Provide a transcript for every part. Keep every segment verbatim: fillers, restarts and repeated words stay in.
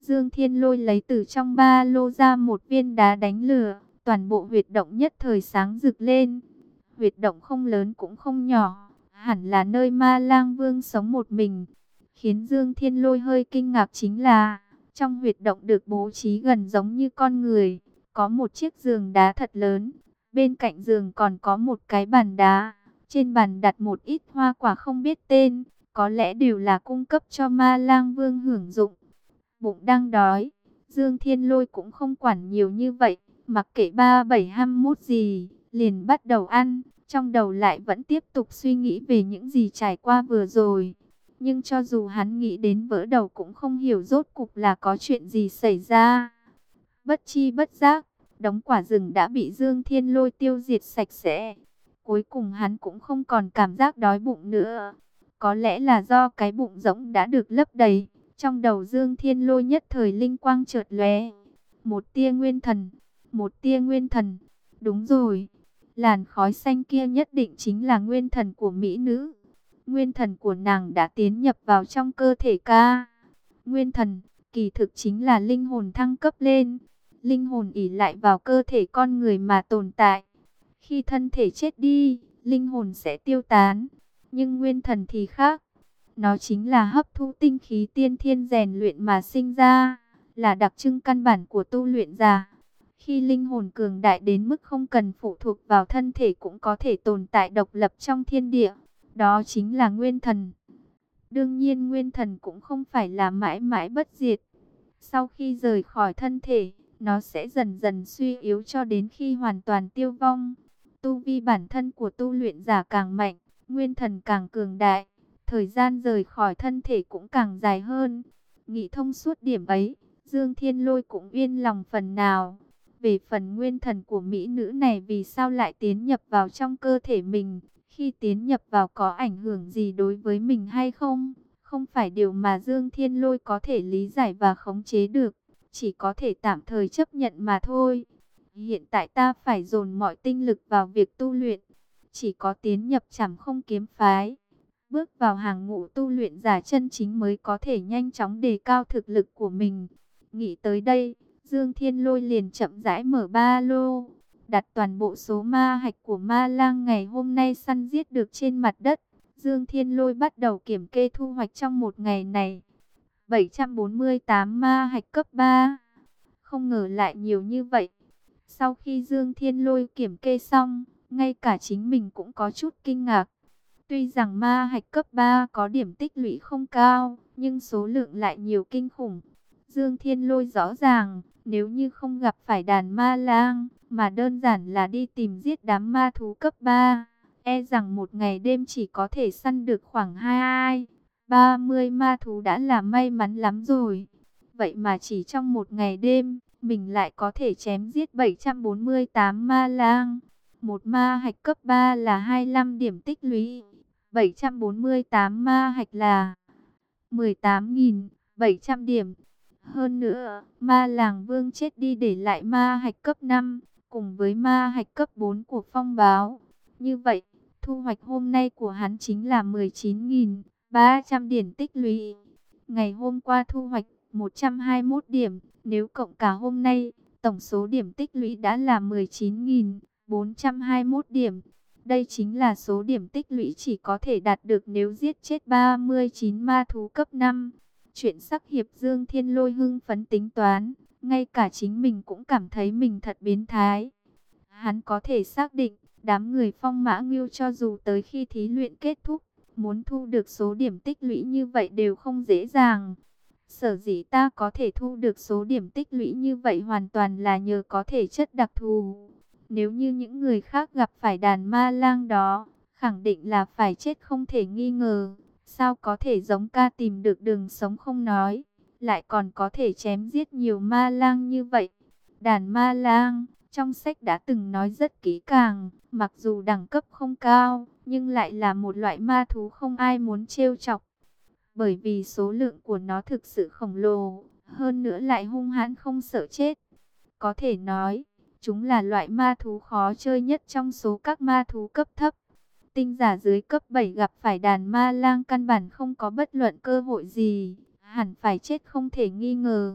Dương Thiên Lôi lấy từ trong ba lô ra một viên đá đánh lửa, toàn bộ huyệt động nhất thời sáng rực lên. Huyệt động không lớn cũng không nhỏ, hẳn là nơi Ma Lang Vương sống một mình. Khiến Dương Thiên Lôi hơi kinh ngạc chính là, trong huyệt động được bố trí gần giống như con người, có một chiếc giường đá thật lớn, bên cạnh giường còn có một cái bàn đá, trên bàn đặt một ít hoa quả không biết tên, có lẽ đều là cung cấp cho Ma Lang Vương hưởng dụng. Bụng đang đói, Dương Thiên Lôi cũng không quản nhiều như vậy, mặc kệ ba bảy hăm mốt gì, liền bắt đầu ăn, trong đầu lại vẫn tiếp tục suy nghĩ về những gì trải qua vừa rồi. Nhưng cho dù hắn nghĩ đến vỡ đầu cũng không hiểu rốt cục là có chuyện gì xảy ra. Bất chi bất giác, đống quả rừng đã bị Dương Thiên Lôi tiêu diệt sạch sẽ. Cuối cùng hắn cũng không còn cảm giác đói bụng nữa. Có lẽ là do cái bụng rỗng đã được lấp đầy. Trong đầu Dương Thiên Lôi nhất thời linh quang chợt lóe. Một tia nguyên thần, một tia nguyên thần. Đúng rồi, làn khói xanh kia nhất định chính là nguyên thần của mỹ nữ. Nguyên thần của nàng đã tiến nhập vào trong cơ thể ca. Nguyên thần, kỳ thực chính là linh hồn thăng cấp lên. Linh hồn ỷ lại vào cơ thể con người mà tồn tại. Khi thân thể chết đi, linh hồn sẽ tiêu tán. Nhưng nguyên thần thì khác. Nó chính là hấp thu tinh khí tiên thiên rèn luyện mà sinh ra, là đặc trưng căn bản của tu luyện giả. Khi linh hồn cường đại đến mức không cần phụ thuộc vào thân thể cũng có thể tồn tại độc lập trong thiên địa, đó chính là nguyên thần. Đương nhiên nguyên thần cũng không phải là mãi mãi bất diệt. Sau khi rời khỏi thân thể, nó sẽ dần dần suy yếu cho đến khi hoàn toàn tiêu vong. Tu vi bản thân của tu luyện giả càng mạnh, nguyên thần càng cường đại, thời gian rời khỏi thân thể cũng càng dài hơn. Nghĩ thông suốt điểm ấy, Dương Thiên Lôi cũng yên lòng phần nào. Về phần nguyên thần của mỹ nữ này vì sao lại tiến nhập vào trong cơ thể mình, khi tiến nhập vào có ảnh hưởng gì đối với mình hay không, không phải điều mà Dương Thiên Lôi có thể lý giải và khống chế được, chỉ có thể tạm thời chấp nhận mà thôi. Hiện tại ta phải dồn mọi tinh lực vào việc tu luyện, chỉ có tiến nhập Trảm Không kiếm phái, bước vào hàng ngũ tu luyện giả chân chính mới có thể nhanh chóng đề cao thực lực của mình. Nghĩ tới đây, Dương Thiên Lôi liền chậm rãi mở ba lô, đặt toàn bộ số ma hạch của Ma Lang ngày hôm nay săn giết được trên mặt đất. Dương Thiên Lôi bắt đầu kiểm kê thu hoạch trong một ngày này. bảy trăm bốn mươi tám ma hạch cấp ba. Không ngờ lại nhiều như vậy. Sau khi Dương Thiên Lôi kiểm kê xong, ngay cả chính mình cũng có chút kinh ngạc. Tuy rằng ma hạch cấp ba có điểm tích lũy không cao, nhưng số lượng lại nhiều kinh khủng. Dương Thiên Lôi rõ ràng, nếu như không gặp phải đàn ma lang, mà đơn giản là đi tìm giết đám ma thú cấp ba, e rằng một ngày đêm chỉ có thể săn được khoảng hai ba mươi ma thú đã là may mắn lắm rồi. Vậy mà chỉ trong một ngày đêm, mình lại có thể chém giết bảy trăm bốn mươi tám ma lang. Một ma hạch cấp ba là hai mươi lăm điểm tích lũy, bảy trăm bốn mươi tám ma hạch là mười tám nghìn bảy trăm điểm. Hơn nữa, ma làng vương chết đi để lại ma hạch cấp năm, cùng với ma hạch cấp bốn của phong báo. Như vậy, thu hoạch hôm nay của hắn chính là mười chín nghìn ba trăm điểm tích lũy. Ngày hôm qua thu hoạch một trăm hai mươi mốt điểm, nếu cộng cả hôm nay, tổng số điểm tích lũy đã là mười chín nghìn bốn trăm hai mươi mốt điểm. Đây chính là số điểm tích lũy chỉ có thể đạt được nếu giết chết ba mươi chín ma thú cấp năm. Chuyện sắc hiệp Dương Thiên Lôi hưng phấn tính toán, ngay cả chính mình cũng cảm thấy mình thật biến thái. Hắn có thể xác định, đám người Phong Mã Ngưu cho dù tới khi thí luyện kết thúc, muốn thu được số điểm tích lũy như vậy đều không dễ dàng. Sở dĩ ta có thể thu được số điểm tích lũy như vậy hoàn toàn là nhờ có thể chất đặc thù. Nếu như những người khác gặp phải đàn ma lang đó, khẳng định là phải chết không thể nghi ngờ. Sao có thể giống ca tìm được đường sống không nói, lại còn có thể chém giết nhiều ma lang như vậy. Đàn ma lang, trong sách đã từng nói rất kỹ càng, mặc dù đẳng cấp không cao, nhưng lại là một loại ma thú không ai muốn trêu chọc. Bởi vì số lượng của nó thực sự khổng lồ, hơn nữa lại hung hãn không sợ chết. Có thể nói, chúng là loại ma thú khó chơi nhất trong số các ma thú cấp thấp. Tinh giả dưới cấp bảy gặp phải đàn ma lang căn bản không có bất luận cơ hội gì, hẳn phải chết không thể nghi ngờ.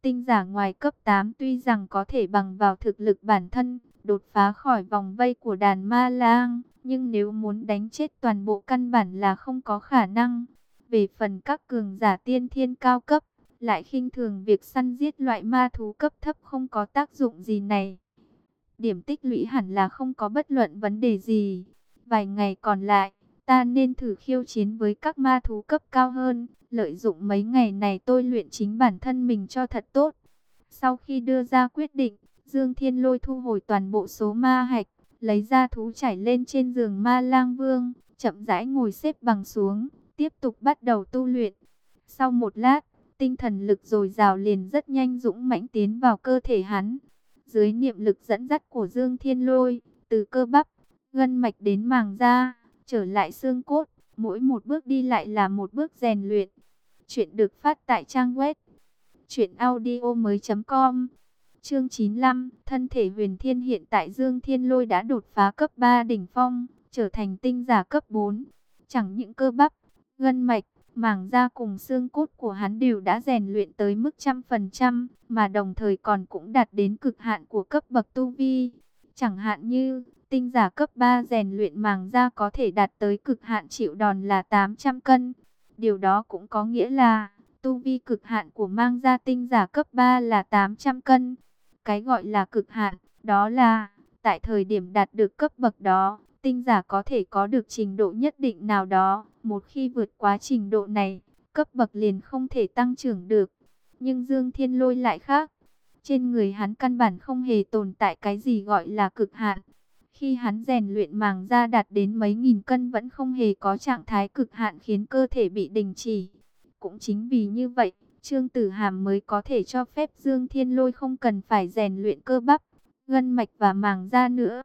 Tinh giả ngoài cấp tám tuy rằng có thể bằng vào thực lực bản thân, đột phá khỏi vòng vây của đàn ma lang, nhưng nếu muốn đánh chết toàn bộ căn bản là không có khả năng. Về phần các cường giả tiên thiên cao cấp, lại khinh thường việc săn giết loại ma thú cấp thấp không có tác dụng gì này. Điểm tích lũy hẳn là không có bất luận vấn đề gì. Vài ngày còn lại, ta nên thử khiêu chiến với các ma thú cấp cao hơn, lợi dụng mấy ngày này tôi luyện chính bản thân mình cho thật tốt. Sau khi đưa ra quyết định, Dương Thiên Lôi thu hồi toàn bộ số ma hạch, lấy ra thú chải lên trên giường Ma Lang Vương, chậm rãi ngồi xếp bằng xuống, tiếp tục bắt đầu tu luyện. Sau một lát, tinh thần lực dồi dào liền rất nhanh dũng mãnh tiến vào cơ thể hắn. Dưới niệm lực dẫn dắt của Dương Thiên Lôi, từ cơ bắp, gân mạch đến màng da, trở lại xương cốt, mỗi một bước đi lại là một bước rèn luyện. Chuyện được phát tại trang web truyện audio mới chấm com. Chương chín mươi lăm, thân thể huyền thiên. Hiện tại Dương Thiên Lôi đã đột phá cấp ba đỉnh phong, trở thành tinh giả cấp bốn. Chẳng những cơ bắp, gân mạch, màng da cùng xương cốt của hắn đều đã rèn luyện tới mức trăm phần trăm, mà đồng thời còn cũng đạt đến cực hạn của cấp bậc tu vi. Chẳng hạn như, tinh giả cấp ba rèn luyện màng da có thể đạt tới cực hạn chịu đòn là tám trăm cân. Điều đó cũng có nghĩa là, tu vi cực hạn của mang da tinh giả cấp ba là tám trăm cân. Cái gọi là cực hạn, đó là, tại thời điểm đạt được cấp bậc đó, tinh giả có thể có được trình độ nhất định nào đó. Một khi vượt quá trình độ này, cấp bậc liền không thể tăng trưởng được. Nhưng Dương Thiên Lôi lại khác. Trên người hắn căn bản không hề tồn tại cái gì gọi là cực hạn. Khi hắn rèn luyện màng da đạt đến mấy nghìn cân vẫn không hề có trạng thái cực hạn khiến cơ thể bị đình chỉ. Cũng chính vì như vậy, Trương Tử Hàm mới có thể cho phép Dương Thiên Lôi không cần phải rèn luyện cơ bắp, gân mạch và màng da nữa.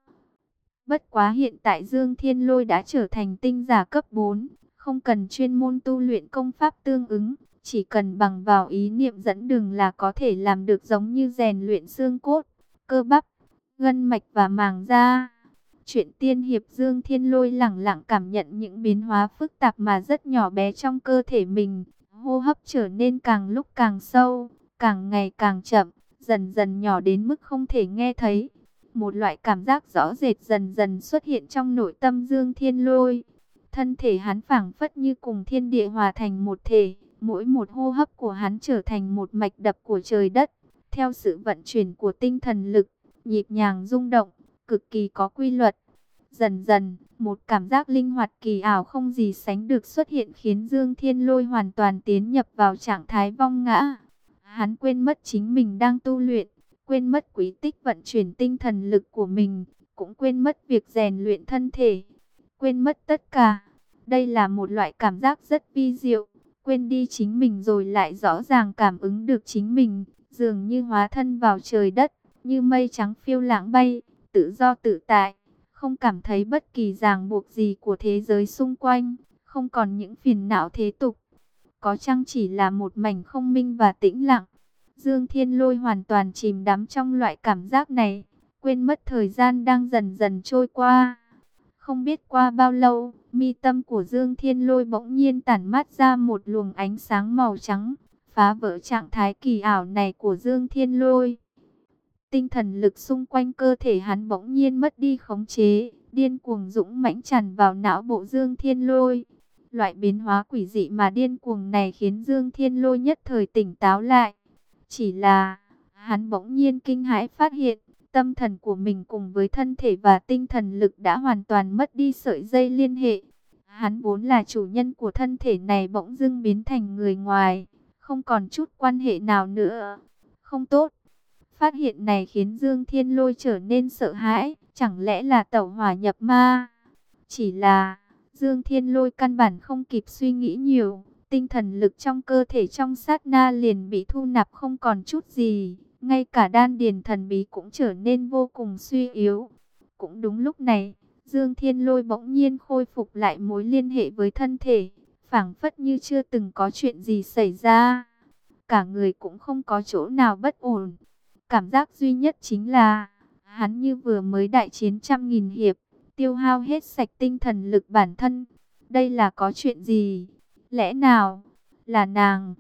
Bất quá hiện tại Dương Thiên Lôi đã trở thành tinh giả cấp bốn, không cần chuyên môn tu luyện công pháp tương ứng, chỉ cần bằng vào ý niệm dẫn đường là có thể làm được giống như rèn luyện xương cốt, cơ bắp, gân mạch và màng da. Chuyện tiên hiệp. Dương Thiên Lôi lẳng lặng cảm nhận những biến hóa phức tạp mà rất nhỏ bé trong cơ thể mình. Hô hấp trở nên càng lúc càng sâu, càng ngày càng chậm, dần dần nhỏ đến mức không thể nghe thấy. Một loại cảm giác rõ rệt dần dần xuất hiện trong nội tâm Dương Thiên Lôi. Thân thể hắn phảng phất như cùng thiên địa hòa thành một thể, mỗi một hô hấp của hắn trở thành một mạch đập của trời đất. Theo sự vận chuyển của tinh thần lực, nhịp nhàng rung động, cực kỳ có quy luật. Dần dần, một cảm giác linh hoạt kỳ ảo không gì sánh được xuất hiện khiến Dương Thiên Lôi hoàn toàn tiến nhập vào trạng thái vong ngã. Hắn quên mất chính mình đang tu luyện, quên mất quý tích vận chuyển tinh thần lực của mình, cũng quên mất việc rèn luyện thân thể, quên mất tất cả. Đây là một loại cảm giác rất vi diệu, quên đi chính mình rồi lại rõ ràng cảm ứng được chính mình, dường như hóa thân vào trời đất, như mây trắng phiêu lãng bay, tự do tự tại. Không cảm thấy bất kỳ ràng buộc gì của thế giới xung quanh, không còn những phiền não thế tục. Có chăng chỉ là một mảnh không minh và tĩnh lặng. Dương Thiên Lôi hoàn toàn chìm đắm trong loại cảm giác này, quên mất thời gian đang dần dần trôi qua. Không biết qua bao lâu, mi tâm của Dương Thiên Lôi bỗng nhiên tản mát ra một luồng ánh sáng màu trắng, phá vỡ trạng thái kỳ ảo này của Dương Thiên Lôi. Tinh thần lực xung quanh cơ thể hắn bỗng nhiên mất đi khống chế, điên cuồng dũng mãnh tràn vào não bộ Dương Thiên Lôi. Loại biến hóa quỷ dị mà điên cuồng này khiến Dương Thiên Lôi nhất thời tỉnh táo lại. Chỉ là, hắn bỗng nhiên kinh hãi phát hiện, tâm thần của mình cùng với thân thể và tinh thần lực đã hoàn toàn mất đi sợi dây liên hệ. Hắn vốn là chủ nhân của thân thể này bỗng dưng biến thành người ngoài, không còn chút quan hệ nào nữa. Không tốt. Phát hiện này khiến Dương Thiên Lôi trở nên sợ hãi, chẳng lẽ là tẩu hỏa nhập ma? Chỉ là, Dương Thiên Lôi căn bản không kịp suy nghĩ nhiều, tinh thần lực trong cơ thể trong sát na liền bị thu nạp không còn chút gì, ngay cả đan điền thần bí cũng trở nên vô cùng suy yếu. Cũng đúng lúc này, Dương Thiên Lôi bỗng nhiên khôi phục lại mối liên hệ với thân thể, phảng phất như chưa từng có chuyện gì xảy ra. Cả người cũng không có chỗ nào bất ổn. Cảm giác duy nhất chính là, hắn như vừa mới đại chiến trăm nghìn hiệp, tiêu hao hết sạch tinh thần lực bản thân. Đây là có chuyện gì? Lẽ nào là nàng?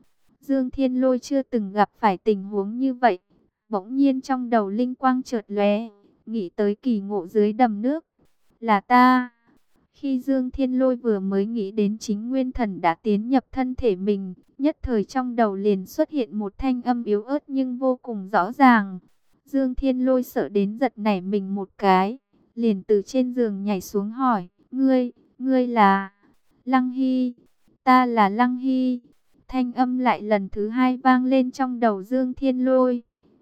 Dương Thiên Lôi chưa từng gặp phải tình huống như vậy. Bỗng nhiên trong đầu linh quang chợt lóe, nghĩ tới kỳ ngộ dưới đầm nước. Là ta. Khi Dương Thiên Lôi vừa mới nghĩ đến chính nguyên thần đã tiến nhập thân thể mình, nhất thời trong đầu liền xuất hiện một thanh âm yếu ớt nhưng vô cùng rõ ràng. Dương Thiên Lôi sợ đến giật nảy mình một cái, liền từ trên giường nhảy xuống hỏi, ngươi, ngươi là Lăng Hy, ta là Lăng Hy. Thanh âm lại lần thứ hai vang lên trong đầu Dương Thiên Lôi.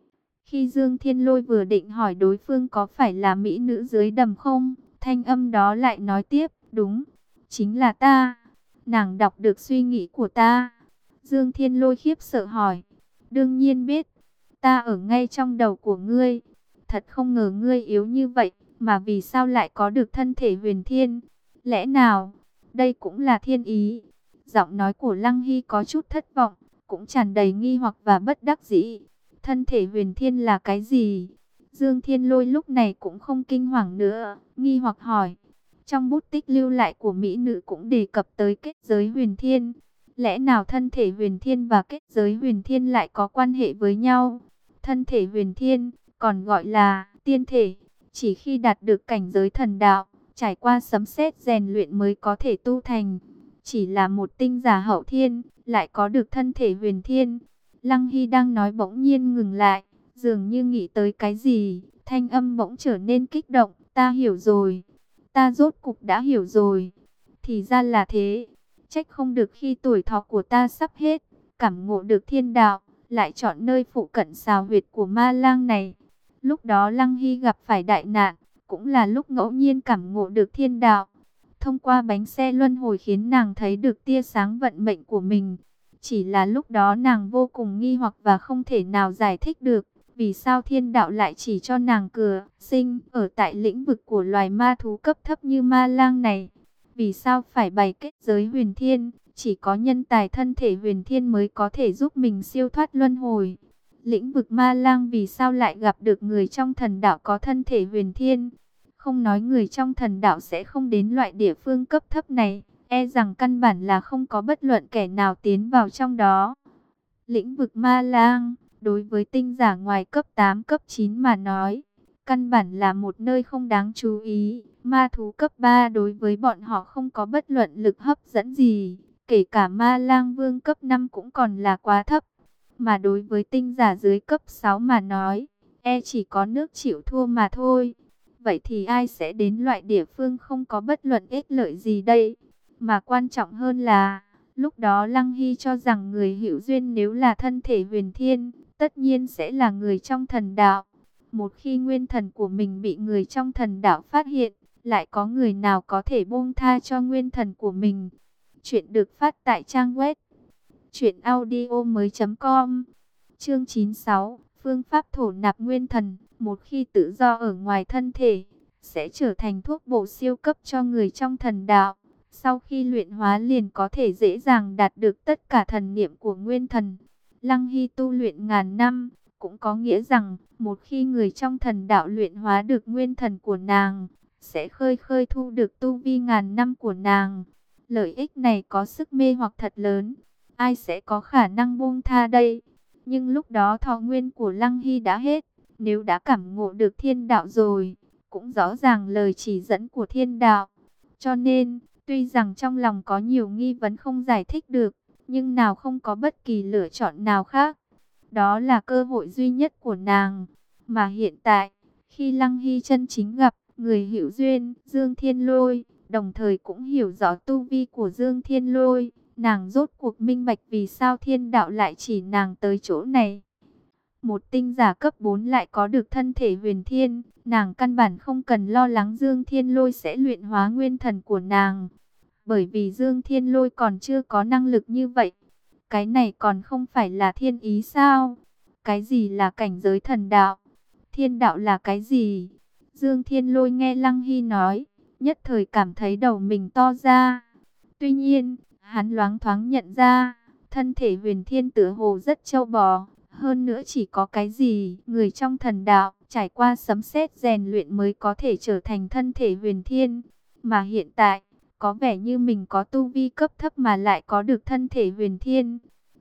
Khi Dương Thiên Lôi vừa định hỏi đối phương có phải là mỹ nữ dưới đầm không, thanh âm đó lại nói tiếp, đúng, chính là ta. Nàng đọc được suy nghĩ của ta. Dương Thiên Lôi khiếp sợ hỏi, đương nhiên biết, ta ở ngay trong đầu của ngươi. Thật không ngờ ngươi yếu như vậy, mà vì sao lại có được thân thể huyền thiên? Lẽ nào, đây cũng là thiên ý? Giọng nói của Lăng Hy có chút thất vọng, cũng tràn đầy nghi hoặc và bất đắc dĩ. Thân thể huyền thiên là cái gì? Dương Thiên Lôi lúc này cũng không kinh hoàng nữa, nghi hoặc hỏi. Trong bút tích lưu lại của mỹ nữ cũng đề cập tới kết giới huyền thiên. Lẽ nào thân thể huyền thiên và kết giới huyền thiên lại có quan hệ với nhau? Thân thể huyền thiên, còn gọi là tiên thể, chỉ khi đạt được cảnh giới thần đạo, trải qua sấm sét rèn luyện mới có thể tu thành. Chỉ là một tinh giả hậu thiên, lại có được thân thể huyền thiên. Lăng Hy đang nói bỗng nhiên ngừng lại, dường như nghĩ tới cái gì, thanh âm bỗng trở nên kích động, ta hiểu rồi, ta rốt cục đã hiểu rồi. Thì ra là thế, trách không được khi tuổi thọ của ta sắp hết, cảm ngộ được thiên đạo, lại chọn nơi phụ cận xào huyệt của ma lang này. Lúc đó Lăng Hy gặp phải đại nạn, cũng là lúc ngẫu nhiên cảm ngộ được thiên đạo. Thông qua bánh xe luân hồi khiến nàng thấy được tia sáng vận mệnh của mình. Chỉ là lúc đó nàng vô cùng nghi hoặc và không thể nào giải thích được. Vì sao thiên đạo lại chỉ cho nàng cửa sinh ở tại lĩnh vực của loài ma thú cấp thấp như ma lang này? Vì sao phải bày kết giới huyền thiên? Chỉ có nhân tài thân thể huyền thiên mới có thể giúp mình siêu thoát luân hồi. Lĩnh vực ma lang vì sao lại gặp được người trong thần đạo có thân thể huyền thiên? Không nói người trong thần đạo sẽ không đến loại địa phương cấp thấp này, e rằng căn bản là không có bất luận kẻ nào tiến vào trong đó. Lĩnh vực ma lang, đối với tinh giả ngoài cấp tám cấp chín mà nói, căn bản là một nơi không đáng chú ý. Ma thú cấp ba đối với bọn họ không có bất luận lực hấp dẫn gì, kể cả ma lang vương cấp năm cũng còn là quá thấp. Mà đối với tinh giả dưới cấp sáu mà nói, e chỉ có nước chịu thua mà thôi. Vậy thì ai sẽ đến loại địa phương không có bất luận ích lợi gì đây? Mà quan trọng hơn là, lúc đó Lăng Hy cho rằng người hữu duyên nếu là thân thể huyền thiên, tất nhiên sẽ là người trong thần đạo. Một khi nguyên thần của mình bị người trong thần đạo phát hiện, lại có người nào có thể buông tha cho nguyên thần của mình? Chuyện được phát tại trang web truyện audio mới chấm com. Chương chín mươi sáu, phương pháp thổ nạp nguyên thần. Một khi tự do ở ngoài thân thể, sẽ trở thành thuốc bổ siêu cấp cho người trong thần đạo. Sau khi luyện hóa liền có thể dễ dàng đạt được tất cả thần niệm của nguyên thần. Lăng Hy tu luyện ngàn năm, cũng có nghĩa rằng, một khi người trong thần đạo luyện hóa được nguyên thần của nàng, sẽ khơi khơi thu được tu vi ngàn năm của nàng. Lợi ích này có sức mê hoặc thật lớn, ai sẽ có khả năng buông tha đây? Nhưng lúc đó thọ nguyên của Lăng Hy đã hết, nếu đã cảm ngộ được thiên đạo rồi, cũng rõ ràng lời chỉ dẫn của thiên đạo. Cho nên, tuy rằng trong lòng có nhiều nghi vấn không giải thích được, nhưng nào không có bất kỳ lựa chọn nào khác. Đó là cơ hội duy nhất của nàng. Mà hiện tại, khi Lăng Hy chân chính gặp người hữu duyên, Dương Thiên Lôi, đồng thời cũng hiểu rõ tu vi của Dương Thiên Lôi, nàng rốt cuộc minh bạch vì sao thiên đạo lại chỉ nàng tới chỗ này. Một tinh giả cấp bốn lại có được thân thể huyền thiên, nàng căn bản không cần lo lắng Dương Thiên Lôi sẽ luyện hóa nguyên thần của nàng. Bởi vì Dương Thiên Lôi còn chưa có năng lực như vậy. Cái này còn không phải là thiên ý sao? Cái gì là cảnh giới thần đạo? Thiên đạo là cái gì? Dương Thiên Lôi nghe Lăng Hy nói, nhất thời cảm thấy đầu mình to ra. Tuy nhiên, hắn loáng thoáng nhận ra, thân thể huyền thiên tựa hồ rất trâu bò. Hơn nữa chỉ có cái gì, người trong thần đạo, trải qua sấm sét rèn luyện mới có thể trở thành thân thể huyền thiên. Mà hiện tại, có vẻ như mình có tu vi cấp thấp mà lại có được thân thể huyền thiên.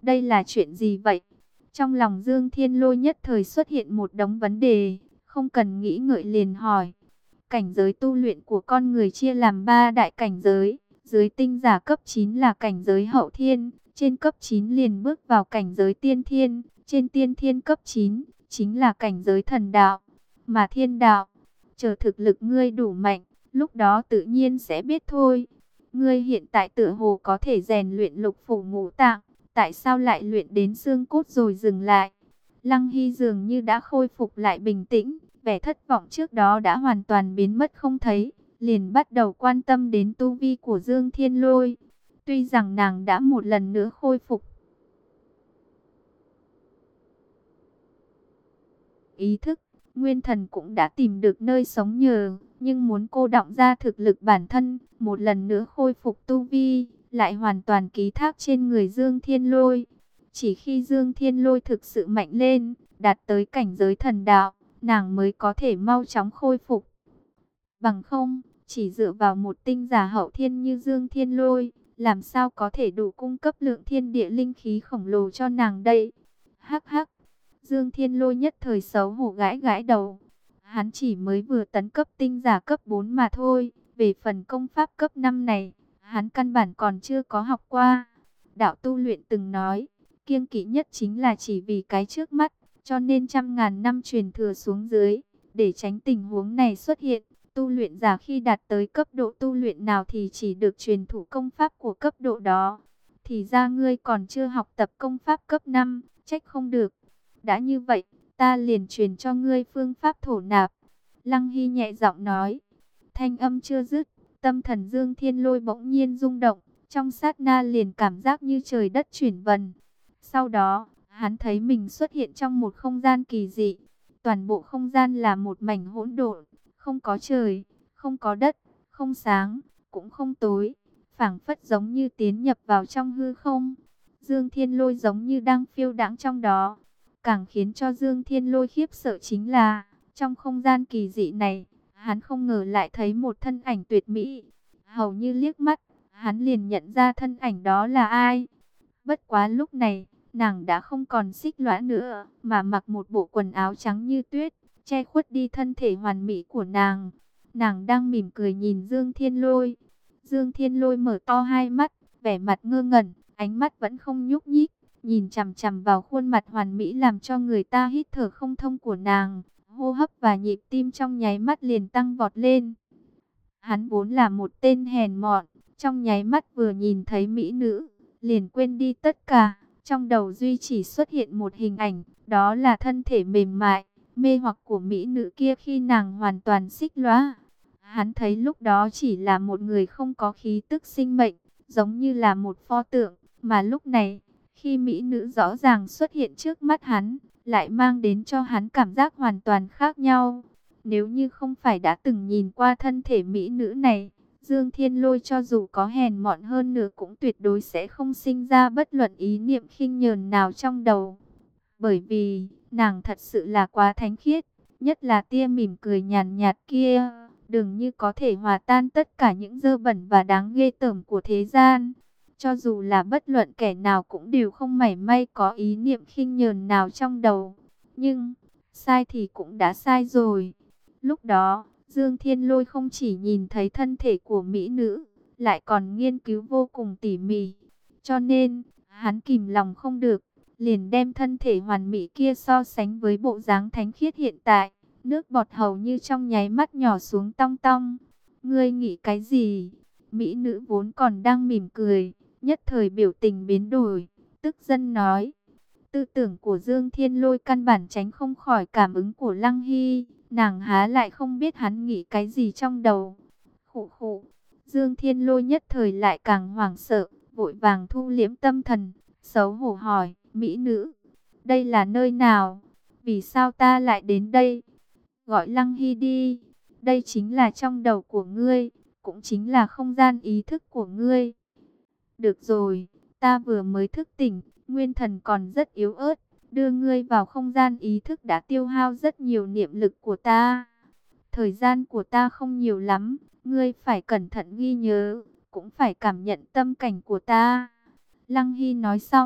Đây là chuyện gì vậy? Trong lòng Dương Thiên Lôi nhất thời xuất hiện một đống vấn đề, không cần nghĩ ngợi liền hỏi. Cảnh giới tu luyện của con người chia làm ba đại cảnh giới. Dưới tinh giả cấp chín là cảnh giới hậu thiên, trên cấp chín liền bước vào cảnh giới tiên thiên, trên tiên thiên cấp chín chính là cảnh giới thần đạo, mà thiên đạo, chờ thực lực ngươi đủ mạnh, lúc đó tự nhiên sẽ biết thôi. Ngươi hiện tại tựa hồ có thể rèn luyện lục phủ ngũ tạng, tại sao lại luyện đến xương cốt rồi dừng lại? Lăng Hy dường như đã khôi phục lại bình tĩnh, vẻ thất vọng trước đó đã hoàn toàn biến mất không thấy, liền bắt đầu quan tâm đến tu vi của Dương Thiên Lôi. Tuy rằng nàng đã một lần nữa khôi phục ý thức, nguyên thần cũng đã tìm được nơi sống nhờ, nhưng muốn cô đọng ra thực lực bản thân, một lần nữa khôi phục tu vi, lại hoàn toàn ký thác trên người Dương Thiên Lôi. Chỉ khi Dương Thiên Lôi thực sự mạnh lên, đạt tới cảnh giới thần đạo, nàng mới có thể mau chóng khôi phục. Bằng không, chỉ dựa vào một tinh giả hậu thiên như Dương Thiên Lôi, làm sao có thể đủ cung cấp lượng thiên địa linh khí khổng lồ cho nàng đây? Hắc hắc, Dương Thiên Lôi nhất thời xấu hổ gãi gãi đầu. Hắn chỉ mới vừa tấn cấp tinh giả cấp bốn mà thôi, về phần công pháp cấp năm này, hắn căn bản còn chưa có học qua. Đạo tu luyện từng nói, kiêng kỵ nhất chính là chỉ vì cái trước mắt, cho nên trăm ngàn năm truyền thừa xuống dưới, để tránh tình huống này xuất hiện. Tu luyện giả khi đạt tới cấp độ tu luyện nào thì chỉ được truyền thủ công pháp của cấp độ đó. Thì ra ngươi còn chưa học tập công pháp cấp năm, trách không được. Đã như vậy, ta liền truyền cho ngươi phương pháp thổ nạp. Lăng Hy nhẹ giọng nói. Thanh âm chưa dứt, tâm thần Dương Thiên Lôi bỗng nhiên rung động, trong sát na liền cảm giác như trời đất chuyển vần. Sau đó, hắn thấy mình xuất hiện trong một không gian kỳ dị. Toàn bộ không gian là một mảnh hỗn độn, không có trời, không có đất, không sáng, cũng không tối, phảng phất giống như tiến nhập vào trong hư không. Dương Thiên Lôi giống như đang phiêu đãng trong đó. Càng khiến cho Dương Thiên Lôi khiếp sợ chính là, trong không gian kỳ dị này, hắn không ngờ lại thấy một thân ảnh tuyệt mỹ. Hầu như liếc mắt, hắn liền nhận ra thân ảnh đó là ai. Bất quá lúc này, nàng đã không còn xích lõa nữa, mà mặc một bộ quần áo trắng như tuyết, che khuất đi thân thể hoàn mỹ của nàng. Nàng đang mỉm cười nhìn Dương Thiên Lôi. Dương Thiên Lôi mở to hai mắt, vẻ mặt ngơ ngẩn, ánh mắt vẫn không nhúc nhích, nhìn chằm chằm vào khuôn mặt hoàn mỹ làm cho người ta hít thở không thông của nàng. Hô hấp và nhịp tim trong nháy mắt liền tăng vọt lên. Hắn vốn là một tên hèn mọn, trong nháy mắt vừa nhìn thấy mỹ nữ, liền quên đi tất cả. Trong đầu duy chỉ xuất hiện một hình ảnh, đó là thân thể mềm mại, mê hoặc của mỹ nữ kia khi nàng hoàn toàn xích lõa. Hắn thấy lúc đó chỉ là một người không có khí tức sinh mệnh, giống như là một pho tượng. Mà lúc này, khi mỹ nữ rõ ràng xuất hiện trước mắt hắn, lại mang đến cho hắn cảm giác hoàn toàn khác nhau. Nếu như không phải đã từng nhìn qua thân thể mỹ nữ này, Dương Thiên Lôi cho dù có hèn mọn hơn nữa cũng tuyệt đối sẽ không sinh ra bất luận ý niệm khinh nhờn nào trong đầu. Bởi vì, nàng thật sự là quá thánh khiết, nhất là tia mỉm cười nhàn nhạt kia, dường như có thể hòa tan tất cả những dơ bẩn và đáng ghê tởm của thế gian. Cho dù là bất luận kẻ nào cũng đều không mảy may có ý niệm khinh nhờn nào trong đầu. Nhưng, sai thì cũng đã sai rồi. Lúc đó, Dương Thiên Lôi không chỉ nhìn thấy thân thể của mỹ nữ, lại còn nghiên cứu vô cùng tỉ mỉ. Cho nên, hắn kìm lòng không được, liền đem thân thể hoàn mỹ kia so sánh với bộ dáng thánh khiết hiện tại. Nước bọt hầu như trong nháy mắt nhỏ xuống tong tong. Ngươi nghĩ cái gì? Mỹ nữ vốn còn đang mỉm cười, nhất thời biểu tình biến đổi, tức giận nói. Tư tưởng của Dương Thiên Lôi căn bản tránh không khỏi cảm ứng của Lăng Hy. Nàng há lại không biết hắn nghĩ cái gì trong đầu. Khụ khụ, Dương Thiên Lôi nhất thời lại càng hoảng sợ, vội vàng thu liễm tâm thần, xấu hổ hỏi, mỹ nữ, đây là nơi nào? Vì sao ta lại đến đây? Gọi Lăng Hy đi, đây chính là trong đầu của ngươi, cũng chính là không gian ý thức của ngươi. Được rồi, ta vừa mới thức tỉnh, nguyên thần còn rất yếu ớt. Đưa ngươi vào không gian ý thức đã tiêu hao rất nhiều niệm lực của ta. Thời gian của ta không nhiều lắm, ngươi phải cẩn thận ghi nhớ, cũng phải cảm nhận tâm cảnh của ta. Lăng Hy nói xong,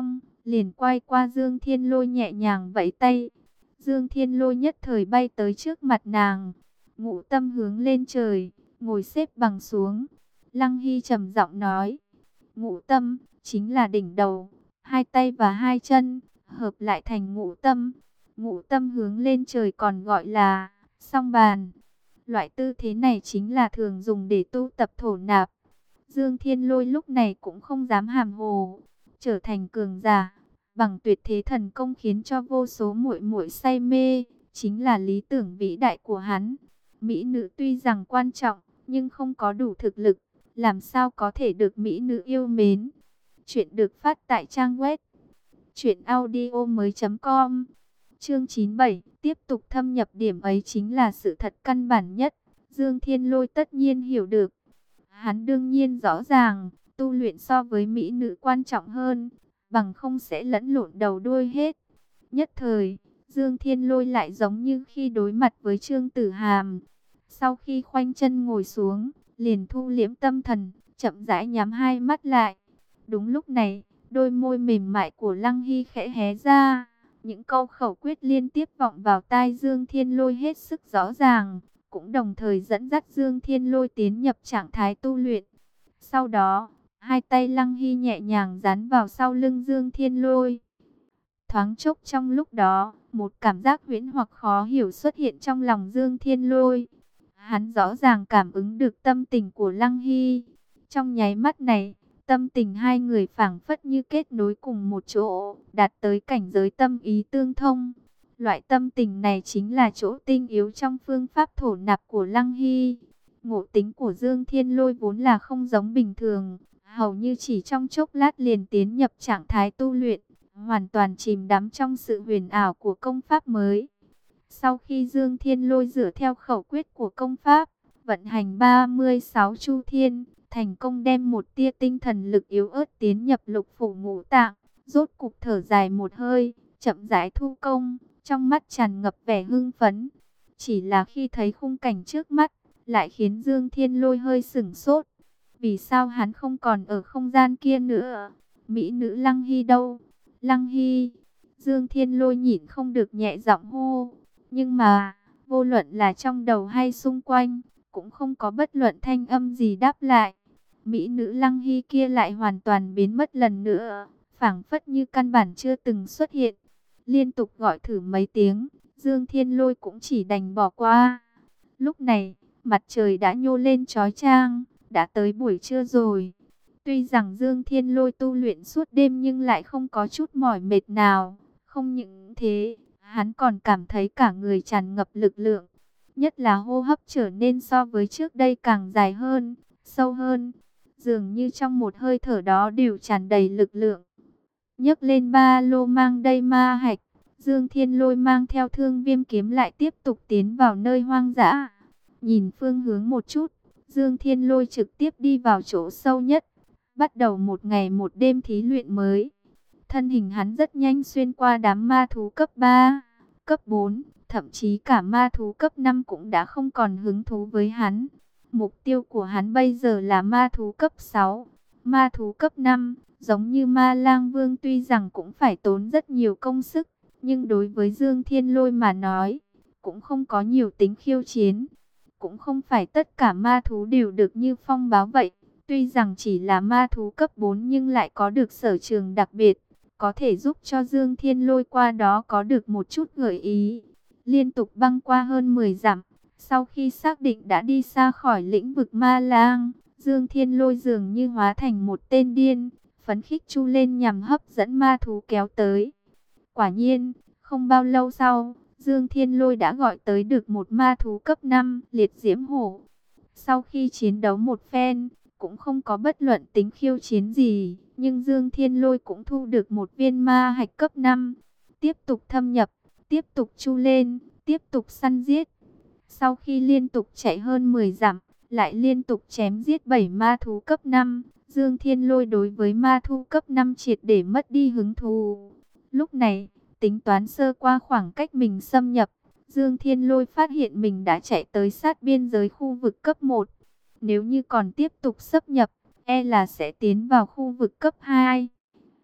liền quay qua Dương Thiên Lôi nhẹ nhàng vẫy tay. Dương Thiên Lôi nhất thời bay tới trước mặt nàng. Ngũ Tâm hướng lên trời, ngồi xếp bằng xuống. Lăng Hy trầm giọng nói, Ngũ Tâm chính là đỉnh đầu, hai tay và hai chân hợp lại thành ngũ tâm. Ngũ tâm hướng lên trời còn gọi là song bàn. Loại tư thế này chính là thường dùng để tu tập thổ nạp. Dương Thiên Lôi lúc này cũng không dám hàm hồ, trở thành cường giả bằng tuyệt thế thần công khiến cho vô số muội muội say mê, chính là lý tưởng vĩ đại của hắn. Mỹ nữ tuy rằng quan trọng, nhưng không có đủ thực lực, làm sao có thể được mỹ nữ yêu mến. Chuyện được phát tại trang web truyện audio mới chấm com. Chương chín mươi bảy, tiếp tục thâm nhập điểm ấy chính là sự thật căn bản nhất. Dương Thiên Lôi tất nhiên hiểu được. Hắn đương nhiên rõ ràng, tu luyện so với mỹ nữ quan trọng hơn, bằng không sẽ lẫn lộn đầu đuôi hết. Nhất thời, Dương Thiên Lôi lại giống như khi đối mặt với Trương Tử Hàm. Sau khi khoanh chân ngồi xuống, liền thu liễm tâm thần, chậm rãi nhắm hai mắt lại. Đúng lúc này, đôi môi mềm mại của Lăng Hy khẽ hé ra. Những câu khẩu quyết liên tiếp vọng vào tai Dương Thiên Lôi hết sức rõ ràng, cũng đồng thời dẫn dắt Dương Thiên Lôi tiến nhập trạng thái tu luyện. Sau đó, hai tay Lăng Hy nhẹ nhàng dán vào sau lưng Dương Thiên Lôi. Thoáng chốc trong lúc đó, một cảm giác huyễn hoặc khó hiểu xuất hiện trong lòng Dương Thiên Lôi. Hắn rõ ràng cảm ứng được tâm tình của Lăng Hy. Trong nháy mắt này, tâm tình hai người phảng phất như kết nối cùng một chỗ, đạt tới cảnh giới tâm ý tương thông. Loại tâm tình này chính là chỗ tinh yếu trong phương pháp thổ nạp của Lăng Hy. Ngộ tính của Dương Thiên Lôi vốn là không giống bình thường, hầu như chỉ trong chốc lát liền tiến nhập trạng thái tu luyện, hoàn toàn chìm đắm trong sự huyền ảo của công pháp mới. Sau khi Dương Thiên Lôi dựa theo khẩu quyết của công pháp, vận hành ba mươi sáu chu thiên, thành công đem một tia tinh thần lực yếu ớt tiến nhập lục phủ ngũ tạng, rốt cục thở dài một hơi, chậm rãi thu công, trong mắt tràn ngập vẻ hưng phấn. Chỉ là khi thấy khung cảnh trước mắt, lại khiến Dương Thiên Lôi hơi sửng sốt. Vì sao hắn không còn ở không gian kia nữa? Mỹ nữ Lăng Hy đâu? Lăng Hy! Dương Thiên Lôi nhịn không được nhẹ giọng hô. Nhưng mà, vô luận là trong đầu hay xung quanh, cũng không có bất luận thanh âm gì đáp lại. Mỹ nữ Lăng Hy kia lại hoàn toàn biến mất lần nữa, phảng phất như căn bản chưa từng xuất hiện. Liên tục gọi thử mấy tiếng, Dương Thiên Lôi cũng chỉ đành bỏ qua. Lúc này, mặt trời đã nhô lên chói chang, đã tới buổi trưa rồi. Tuy rằng Dương Thiên Lôi tu luyện suốt đêm nhưng lại không có chút mỏi mệt nào. Không những thế, hắn còn cảm thấy cả người tràn ngập lực lượng. Nhất là hô hấp trở nên so với trước đây càng dài hơn, sâu hơn. Dường như trong một hơi thở đó đều tràn đầy lực lượng. Nhấc lên ba lô mang đầy ma hạch, Dương Thiên Lôi mang theo Thương Viêm kiếm lại tiếp tục tiến vào nơi hoang dã. Nhìn phương hướng một chút, Dương Thiên Lôi trực tiếp đi vào chỗ sâu nhất, bắt đầu một ngày một đêm thí luyện mới. Thân hình hắn rất nhanh xuyên qua đám ma thú cấp ba, cấp bốn, thậm chí cả ma thú cấp năm cũng đã không còn hứng thú với hắn. Mục tiêu của hắn bây giờ là ma thú cấp sáu, ma thú cấp năm, giống như Ma Lang Vương tuy rằng cũng phải tốn rất nhiều công sức, nhưng đối với Dương Thiên Lôi mà nói, cũng không có nhiều tính khiêu chiến. Cũng không phải tất cả ma thú đều được như phong báo vậy, tuy rằng chỉ là ma thú cấp bốn nhưng lại có được sở trường đặc biệt, có thể giúp cho Dương Thiên Lôi qua đó có được một chút gợi ý. Liên tục băng qua hơn mười dặm, sau khi xác định đã đi xa khỏi lĩnh vực Ma Lang, Dương Thiên Lôi dường như hóa thành một tên điên, phấn khích chu lên nhằm hấp dẫn ma thú kéo tới. Quả nhiên, không bao lâu sau, Dương Thiên Lôi đã gọi tới được một ma thú cấp năm, liệt diễm hổ. Sau khi chiến đấu một phen, cũng không có bất luận tính khiêu chiến gì, nhưng Dương Thiên Lôi cũng thu được một viên ma hạch cấp năm. Tiếp tục thâm nhập, tiếp tục chu lên, tiếp tục săn giết. Sau khi liên tục chạy hơn mười dặm, lại liên tục chém giết bảy ma thú cấp năm, Dương Thiên Lôi đối với ma thú cấp năm triệt để mất đi hứng thú. Lúc này, tính toán sơ qua khoảng cách mình xâm nhập, Dương Thiên Lôi phát hiện mình đã chạy tới sát biên giới khu vực cấp một. Nếu như còn tiếp tục xâm nhập, e là sẽ tiến vào khu vực cấp hai.